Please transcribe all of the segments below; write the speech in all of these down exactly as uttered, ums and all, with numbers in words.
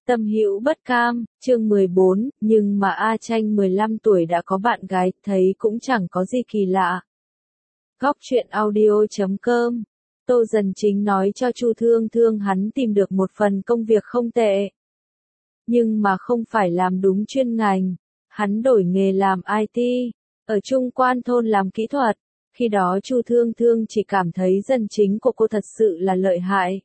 Tâm hữu bất cam, chương mười bốn, nhưng mà A Tranh mười lăm tuổi đã có bạn gái, thấy cũng chẳng có gì kỳ lạ. Góc truyện audio chấm com. Tô Dần Chính nói cho Chu Thương Thương hắn tìm được một phần công việc không tệ. Nhưng mà không phải làm đúng chuyên ngành. Hắn đổi nghề làm i tê, ở Trung Quan thôn làm kỹ thuật. Khi đó Chu Thương Thương chỉ cảm thấy Dần Chính của cô thật sự là lợi hại.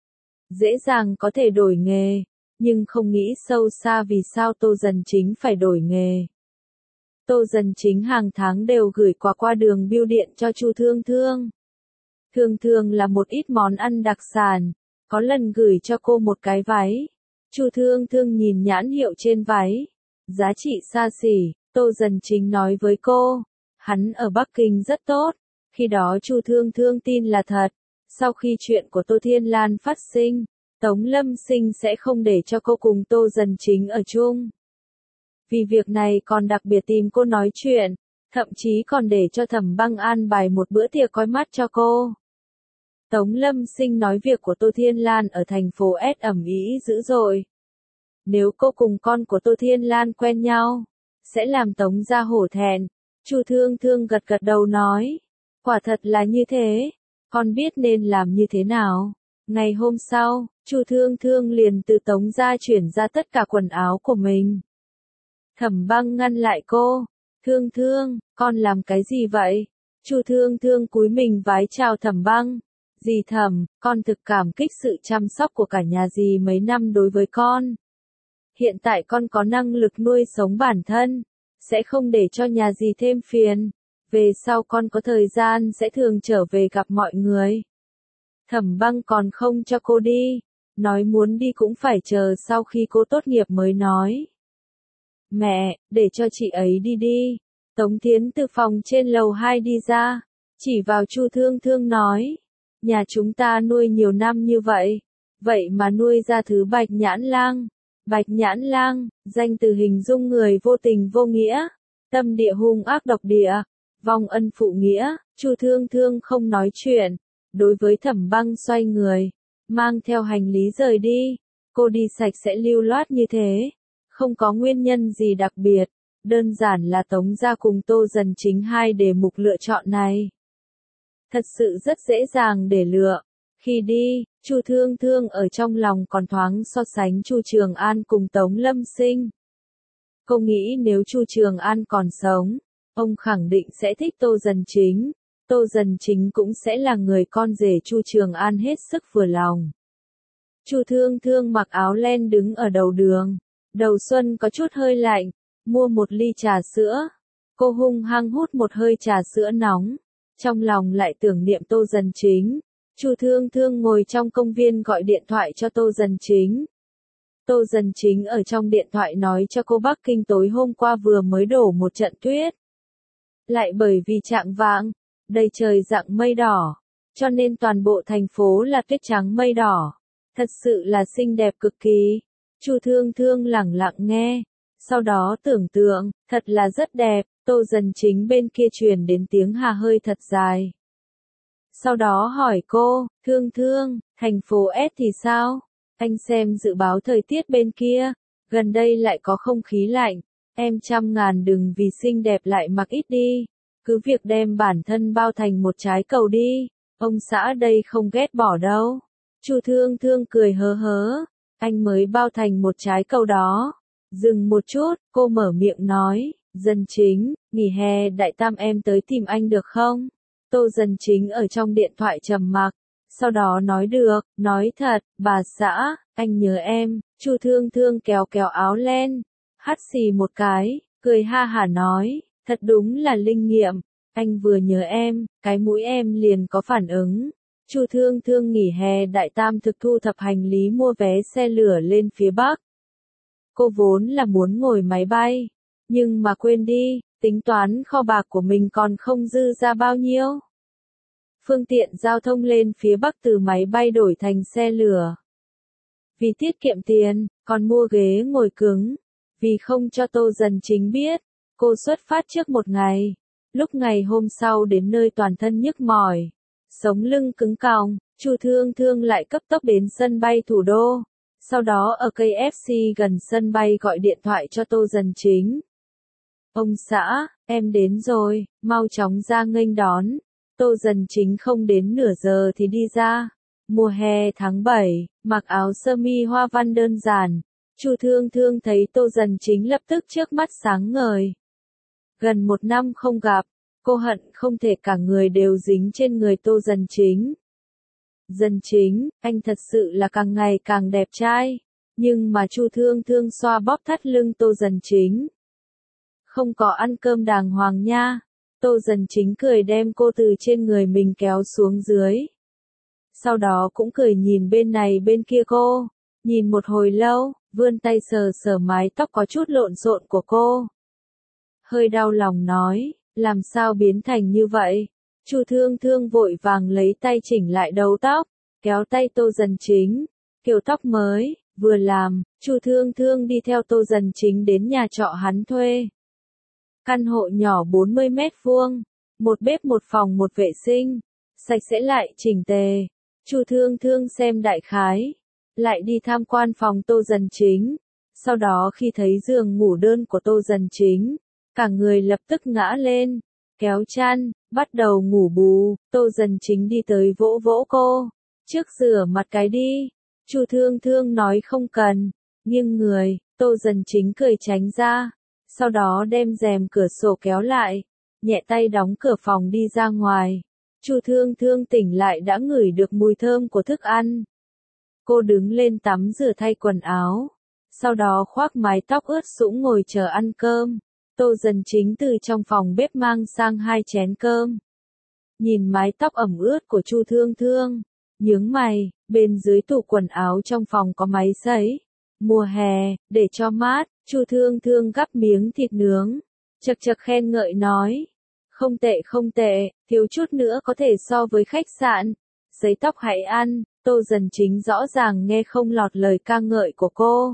Dễ dàng có thể đổi nghề. Nhưng không nghĩ sâu xa vì sao Tô Dần Chính phải đổi nghề. Tô Dần Chính hàng tháng đều gửi quà qua đường bưu điện cho Chu Thương Thương. Thường thường là một ít món ăn đặc sản, có lần gửi cho cô một cái váy. Chu Thương Thương nhìn nhãn hiệu trên váy, giá trị xa xỉ, Tô Dần Chính nói với cô, hắn ở Bắc Kinh rất tốt. Khi đó Chu Thương Thương tin là thật, sau khi chuyện của Tô Thiên Lan phát sinh, Tống Lâm Sinh sẽ không để cho cô cùng Tô Dần Chính ở chung. Vì việc này còn đặc biệt tìm cô nói chuyện, thậm chí còn để cho Thẩm Băng an bài một bữa tiệc coi mắt cho cô. Tống Lâm Sinh nói việc của Tô Thiên Lan ở thành phố S ầm ĩ dữ dội. Nếu cô cùng con của Tô Thiên Lan quen nhau, sẽ làm Tống gia hổ thẹn. Chu Thương Thương gật gật đầu nói, quả thật là như thế, con biết nên làm như thế nào. Ngày hôm sau, Chu Thương Thương liền từ Tống gia chuyển ra tất cả quần áo của mình. Thẩm Băng ngăn lại cô, Thương Thương, con làm cái gì vậy? Chu Thương Thương cúi mình vái chào Thẩm Băng, dì Thẩm, con thực cảm kích sự chăm sóc của cả nhà dì mấy năm đối với con. Hiện tại con có năng lực nuôi sống bản thân, sẽ không để cho nhà dì thêm phiền. Về sau con có thời gian sẽ thường trở về gặp mọi người. Thẩm Băng còn không cho cô đi, nói muốn đi cũng phải chờ sau khi cô tốt nghiệp mới nói. Mẹ, để cho chị ấy đi đi. Tống Thiến từ phòng trên lầu hai đi ra, chỉ vào Chu Thương Thương nói, nhà chúng ta nuôi nhiều năm như vậy, vậy mà nuôi ra thứ Bạch Nhãn Lang. Bạch Nhãn Lang, danh từ hình dung người vô tình vô nghĩa, tâm địa hung ác độc địa, vong ân phụ nghĩa. Chu Thương Thương không nói chuyện. Đối với Thẩm Băng xoay người, mang theo hành lý rời đi. Cô đi sạch sẽ lưu loát như thế, không có nguyên nhân gì đặc biệt, đơn giản là Tống gia cùng Tô Dần Chính hai đề mục lựa chọn này. Thật sự rất dễ dàng để lựa. Khi đi, Chu Thương Thương ở trong lòng còn thoáng so sánh Chu Trường An cùng Tống Lâm Sinh. Cô nghĩ nếu Chu Trường An còn sống, ông khẳng định sẽ thích Tô Dần Chính. Tô Dần Chính cũng sẽ là người con rể Chu Trường An hết sức vừa lòng. Chu Thương Thương mặc áo len đứng ở đầu đường. Đầu xuân có chút hơi lạnh, mua một ly trà sữa. Cô hung hăng hút một hơi trà sữa nóng, trong lòng lại tưởng niệm Tô Dần Chính. Chu Thương Thương ngồi trong công viên gọi điện thoại cho Tô Dần Chính. Tô Dần Chính ở trong điện thoại nói cho cô Bắc Kinh tối hôm qua vừa mới đổ một trận tuyết. Lại bởi vì trạng vạng, đầy trời dạng mây đỏ, cho nên toàn bộ thành phố là tuyết trắng mây đỏ. Thật sự là xinh đẹp cực kỳ. Chu Thương Thương lẳng lặng nghe, sau đó tưởng tượng, thật là rất đẹp. Tô Dần Chính bên kia truyền đến tiếng hà hơi thật dài. Sau đó hỏi cô, Thương Thương, thành phố S thì sao? Anh xem dự báo thời tiết bên kia, gần đây lại có không khí lạnh, em trăm ngàn đừng vì xinh đẹp lại mặc ít đi. Cứ việc đem bản thân bao thành một trái cầu đi, ông xã đây không ghét bỏ đâu. Chu Thương Thương cười hớ hớ, anh mới bao thành một trái cầu đó. Dừng một chút, cô mở miệng nói, Dần Chính, nghỉ hè đại tam em tới tìm anh được không? Tô Dần Chính ở trong điện thoại trầm mặc, sau đó nói được, nói thật, bà xã, anh nhớ em. Chu Thương Thương kéo kéo áo len, hắt xì một cái, cười ha hả nói, thật đúng là linh nghiệm, anh vừa nhớ em, cái mũi em liền có phản ứng. Chu Thương Thương nghỉ hè đại tam thực thu thập hành lý mua vé xe lửa lên phía Bắc. Cô vốn là muốn ngồi máy bay, nhưng mà quên đi, tính toán kho bạc của mình còn không dư ra bao nhiêu. Phương tiện giao thông lên phía Bắc từ máy bay đổi thành xe lửa. Vì tiết kiệm tiền, còn mua ghế ngồi cứng. Vì không cho Tô Dần Chính biết, cô xuất phát trước một ngày. Lúc ngày hôm sau đến nơi toàn thân nhức mỏi, sống lưng cứng còng, Chu Thương Thương lại cấp tốc đến sân bay thủ đô. Sau đó ở ca ép xê gần sân bay gọi điện thoại cho Tô Dần Chính. Ông xã, em đến rồi, mau chóng ra nghênh đón. Tô Dần Chính không đến nửa giờ thì đi ra. Mùa hè tháng bảy, mặc áo sơ mi hoa văn đơn giản. Chu Thương Thương thấy Tô Dần Chính lập tức trước mắt sáng ngời. Gần một năm không gặp, cô hận không thể cả người đều dính trên người Tô Dần Chính. Dần Chính, anh thật sự là càng ngày càng đẹp trai. Nhưng mà Chu Thương Thương xoa bóp thắt lưng Tô Dần Chính. Không có ăn cơm đàng hoàng nha. Tô Dần Chính cười đem cô từ trên người mình kéo xuống dưới. Sau đó cũng cười nhìn bên này bên kia cô. Nhìn một hồi lâu, vươn tay sờ sờ mái tóc có chút lộn xộn của cô. Hơi đau lòng nói, làm sao biến thành như vậy? Chu Thương Thương vội vàng lấy tay chỉnh lại đầu tóc, kéo tay Tô Dần Chính. Kiểu tóc mới, vừa làm, Chu Thương Thương đi theo Tô Dần Chính đến nhà trọ hắn thuê. Căn hộ nhỏ bốn mươi mét vuông, một bếp một phòng một vệ sinh, sạch sẽ lại chỉnh tề. Chu Thương Thương xem đại khái, lại đi tham quan phòng Tô Dần Chính. Sau đó khi thấy giường ngủ đơn của Tô Dần Chính, cả người lập tức ngã lên, kéo chăn, bắt đầu ngủ bù. Tô Dần Chính đi tới vỗ vỗ cô, trước rửa mặt cái đi. Chu Thương Thương nói không cần, nghiêng người, Tô Dần Chính cười tránh ra. Sau đó đem rèm cửa sổ kéo lại, nhẹ tay đóng cửa phòng đi ra ngoài. Chu Thương Thương tỉnh lại đã ngửi được mùi thơm của thức ăn. Cô đứng lên tắm rửa thay quần áo, sau đó khoác mái tóc ướt sũng ngồi chờ ăn cơm. Tô Dần Chính từ trong phòng bếp mang sang hai chén cơm. Nhìn mái tóc ẩm ướt của Chu Thương Thương, nhướng mày, bên dưới tủ quần áo trong phòng có máy sấy. Mùa hè, để cho mát. Chu Thương Thương gắp miếng thịt nướng, chật chật khen ngợi nói. Không tệ không tệ, thiếu chút nữa có thể so với khách sạn. Sấy tóc hãy ăn. Tô Dần Chính rõ ràng nghe không lọt lời ca ngợi của cô.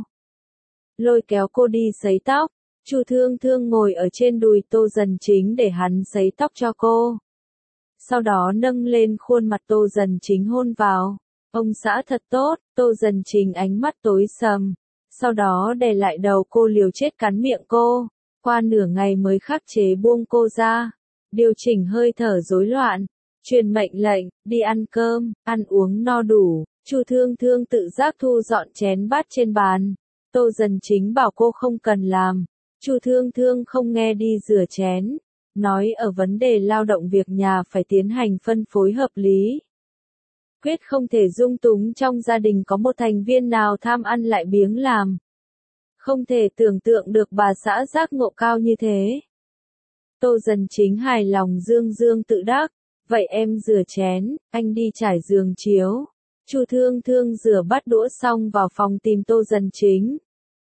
Lôi kéo cô đi sấy tóc. Chu Thương Thương ngồi ở trên đùi Tô Dần Chính để hắn sấy tóc cho cô. Sau đó nâng lên khuôn mặt Tô Dần Chính hôn vào. Ông xã thật tốt. Tô Dần Chính ánh mắt tối sầm. Sau đó đè lại đầu cô liều chết cắn miệng cô. Qua nửa ngày mới khắc chế buông cô ra. Điều chỉnh hơi thở rối loạn. Truyền mệnh lệnh, đi ăn cơm, ăn uống no đủ. Chu Thương Thương tự giác thu dọn chén bát trên bàn. Tô Dần Chính bảo cô không cần làm. Chu Thương Thương không nghe đi rửa chén. Nói ở vấn đề lao động việc nhà phải tiến hành phân phối hợp lý. Quyết không thể dung túng trong gia đình có một thành viên nào tham ăn lại biếng làm. Không thể tưởng tượng được bà xã giác ngộ cao như thế. Tô Dần Chính hài lòng dương dương tự đắc. Vậy em rửa chén, anh đi trải giường chiếu. Chu Thương Thương rửa bát đũa xong vào phòng tìm Tô Dần Chính.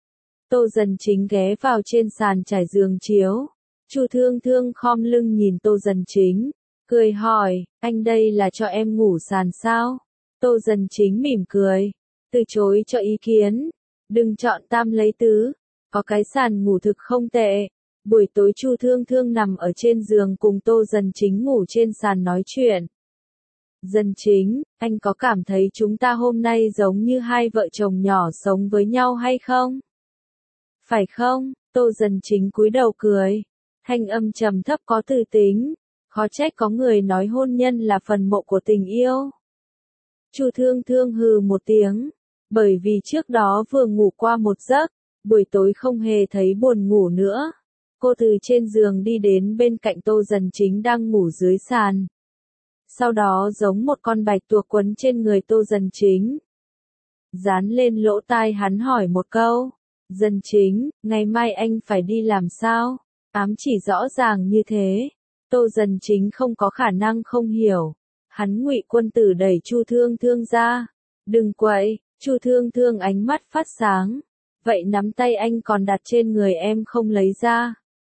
Tô Dần Chính ghé vào trên sàn trải giường chiếu. Chu Thương Thương khom lưng nhìn Tô Dần Chính, cười hỏi, anh đây là cho em ngủ sàn sao? Tô Dần Chính mỉm cười, từ chối cho ý kiến. Đừng chọn tam lấy tứ, có cái sàn ngủ thực không tệ. Buổi tối Chu Thương Thương nằm ở trên giường cùng Tô Dần Chính ngủ trên sàn nói chuyện. Dần Chính, anh có cảm thấy chúng ta hôm nay giống như hai vợ chồng nhỏ sống với nhau hay không? Phải không? Tô Dần Chính cúi đầu cười. Thanh âm trầm thấp có tư tính. Khó trách có người nói hôn nhân là phần mộ của tình yêu. Chu Thương Thương hừ một tiếng. Bởi vì trước đó vừa ngủ qua một giấc, buổi tối không hề thấy buồn ngủ nữa. Cô từ trên giường đi đến bên cạnh Tô Dần Chính đang ngủ dưới sàn. Sau đó giống một con bạch tuộc quấn trên người Tô Dần Chính. Dán lên lỗ tai hắn hỏi một câu. Dần Chính, ngày mai anh phải đi làm sao? Ám chỉ rõ ràng như thế. Tô Dần Chính không có khả năng không hiểu. Hắn Ngụy Quân Tử đẩy Chu Thương Thương ra. Đừng quậy. Chu Thương Thương ánh mắt phát sáng. Vậy nắm tay anh còn đặt trên người em không lấy ra.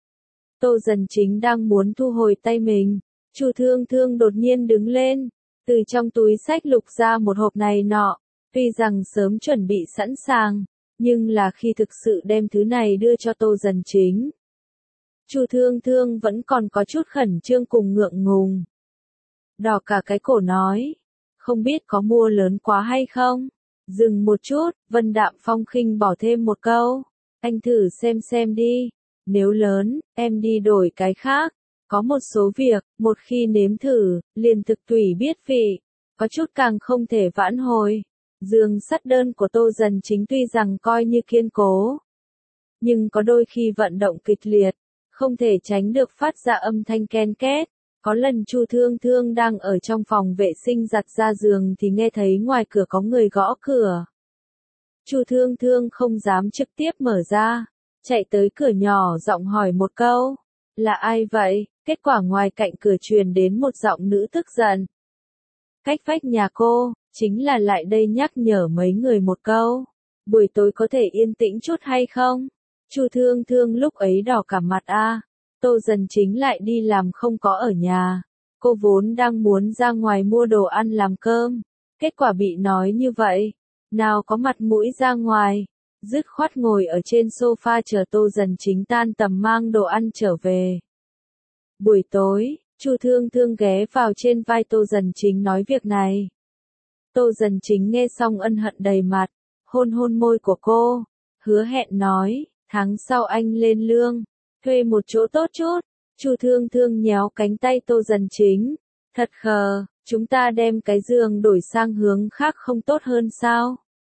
Tô Dần Chính đang muốn thu hồi tay mình. Chu Thương Thương đột nhiên đứng lên. Từ trong túi xách lục ra một hộp này nọ. Tuy rằng sớm chuẩn bị sẵn sàng. Nhưng là khi thực sự đem thứ này đưa cho Tô Dần Chính. Chu Thương Thương vẫn còn có chút khẩn trương cùng ngượng ngùng. Đỏ cả cái cổ nói. Không biết có mua lớn quá hay không? Dừng một chút, Vân Đạm Phong khinh bỏ thêm một câu. Anh thử xem xem đi. Nếu lớn, em đi đổi cái khác. Có một số việc, một khi nếm thử, liền thực tùy biết vị. Có chút càng không thể vãn hồi. Giường sắt đơn của Tô Dần Chính tuy rằng coi như kiên cố, nhưng có đôi khi vận động kịch liệt, không thể tránh được phát ra âm thanh ken két. Có lần Chu Thương Thương đang ở trong phòng vệ sinh giặt ra giường thì nghe thấy ngoài cửa có người gõ cửa. Chu Thương Thương không dám trực tiếp mở ra, chạy tới cửa nhỏ giọng hỏi một câu, là ai vậy? Kết quả ngoài cạnh cửa truyền đến một giọng nữ tức giận. Cách vách nhà cô, chính là lại đây nhắc nhở mấy người một câu. Buổi tối có thể yên tĩnh chút hay không? Chu Thương Thương lúc ấy đỏ cả mặt a. Tô Dần Chính lại đi làm không có ở nhà. Cô vốn đang muốn ra ngoài mua đồ ăn làm cơm. Kết quả bị nói như vậy. Nào có mặt mũi ra ngoài. Dứt khoát ngồi ở trên sofa chờ Tô Dần Chính tan tầm mang đồ ăn trở về. Buổi tối, Chu Thương Thương ghé vào trên vai Tô Dần Chính nói việc này. Tô Dần Chính nghe xong ân hận đầy mặt, hôn hôn môi của cô, hứa hẹn nói, tháng sau anh lên lương, thuê một chỗ tốt chút. Chu Thương Thương nhéo cánh tay Tô Dần Chính, thật khờ, chúng ta đem cái giường đổi sang hướng khác không tốt hơn sao?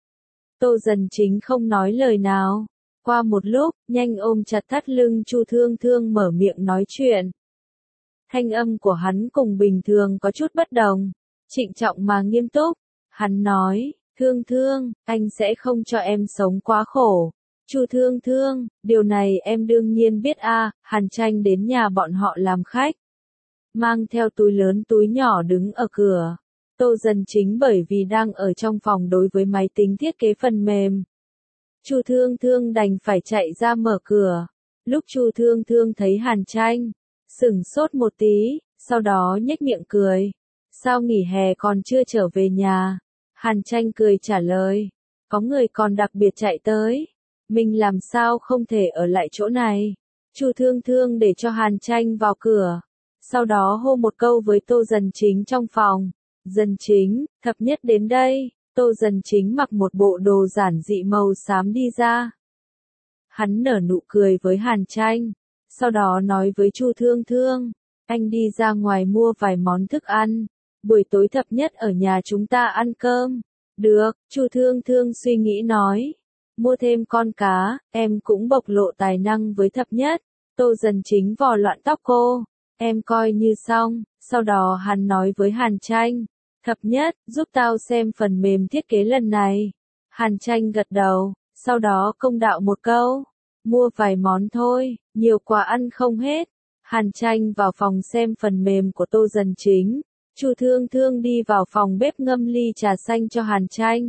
Tô Dần Chính không nói lời nào, qua một lúc, nhanh ôm chặt thắt lưng Chu Thương Thương mở miệng nói chuyện. Thanh âm của hắn cùng bình thường có chút bất đồng, trịnh trọng mà nghiêm túc. Hắn nói, Thương Thương, anh sẽ không cho em sống quá khổ. Chu Thương Thương, điều này em đương nhiên biết a. À. Hàn Tranh đến nhà bọn họ làm khách, mang theo túi lớn túi nhỏ đứng ở cửa. Tô Dần Chính bởi vì đang ở trong phòng đối với máy tính thiết kế phần mềm. Chu Thương Thương đành phải chạy ra mở cửa. Lúc Chu Thương Thương thấy Hàn Tranh, sửng sốt một tí, sau đó nhếch miệng cười. Sao nghỉ hè còn chưa trở về nhà? Hàn Tranh cười trả lời. Có người còn đặc biệt chạy tới. Mình làm sao không thể ở lại chỗ này? Chu Thương Thương để cho Hàn Tranh vào cửa. Sau đó hô một câu với Tô Dần Chính trong phòng. Dần Chính, thập nhất đến đây. Tô Dần Chính mặc một bộ đồ giản dị màu xám đi ra. Hắn nở nụ cười với Hàn Tranh. Sau đó nói với Chu Thương Thương. Anh đi ra ngoài mua vài món thức ăn. Buổi tối thập nhất ở nhà chúng ta ăn cơm. Được, Chu Thương Thương suy nghĩ nói. Mua thêm con cá, em cũng bộc lộ tài năng với thập nhất. Tô Dần Chính vò loạn tóc cô. Em coi như xong. Sau đó hắn nói với Hàn Tranh. Thập nhất, giúp tao xem phần mềm thiết kế lần này. Hàn Tranh gật đầu, sau đó công đạo một câu. Mua vài món thôi, nhiều quá ăn không hết. Hàn Tranh vào phòng xem phần mềm của Tô Dần Chính. Chu Thương Thương đi vào phòng bếp ngâm ly trà xanh cho Hàn Tranh.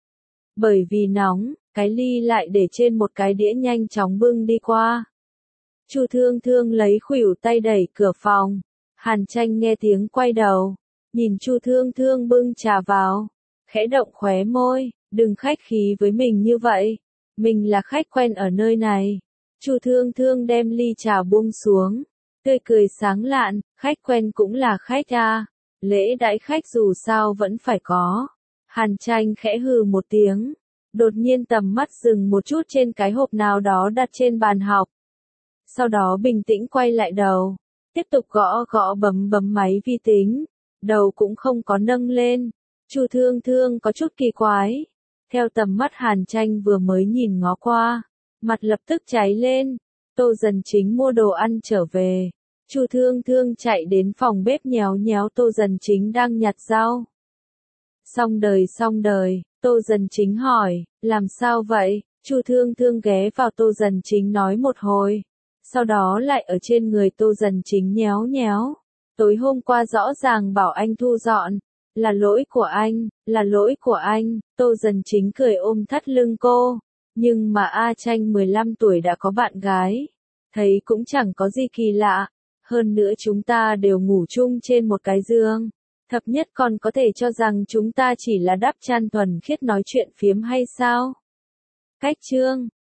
Bởi vì nóng, cái ly lại để trên một cái đĩa nhanh chóng bưng đi qua. Chu Thương Thương lấy khuỷu tay đẩy cửa phòng. Hàn Tranh nghe tiếng quay đầu, nhìn Chu Thương Thương bưng trà vào, khẽ động khóe môi, đừng khách khí với mình như vậy, mình là khách quen ở nơi này. Chu Thương Thương đem ly trà buông xuống, tươi cười sáng lạn, khách quen cũng là khách à, lễ đãi khách dù sao vẫn phải có. Hàn Tranh khẽ hừ một tiếng, đột nhiên tầm mắt dừng một chút trên cái hộp nào đó đặt trên bàn học. Sau đó bình tĩnh quay lại đầu, tiếp tục gõ gõ bấm bấm máy vi tính, đầu cũng không có nâng lên. Chu Thương Thương có chút kỳ quái, theo tầm mắt Hàn Tranh vừa mới nhìn ngó qua, mặt lập tức cháy lên. Tô Dần Chính mua đồ ăn trở về, Chu Thương Thương chạy đến phòng bếp nhéo nhéo Tô Dần Chính đang nhặt rau. Xong đời xong đời, Tô Dần Chính hỏi, làm sao vậy? Chu Thương Thương ghé vào Tô Dần Chính nói một hồi, sau đó lại ở trên người Tô Dần Chính nhéo nhéo. Tối hôm qua rõ ràng bảo anh thu dọn, là lỗi của anh, là lỗi của anh. Tô Dần Chính cười ôm thắt lưng cô, nhưng mà A Tranh mười lăm tuổi đã có bạn gái, thấy cũng chẳng có gì kỳ lạ, hơn nữa chúng ta đều ngủ chung trên một cái giường. Thập nhất còn có thể cho rằng chúng ta chỉ là đắp chăn thuần khiết nói chuyện phiếm hay sao? Cách chương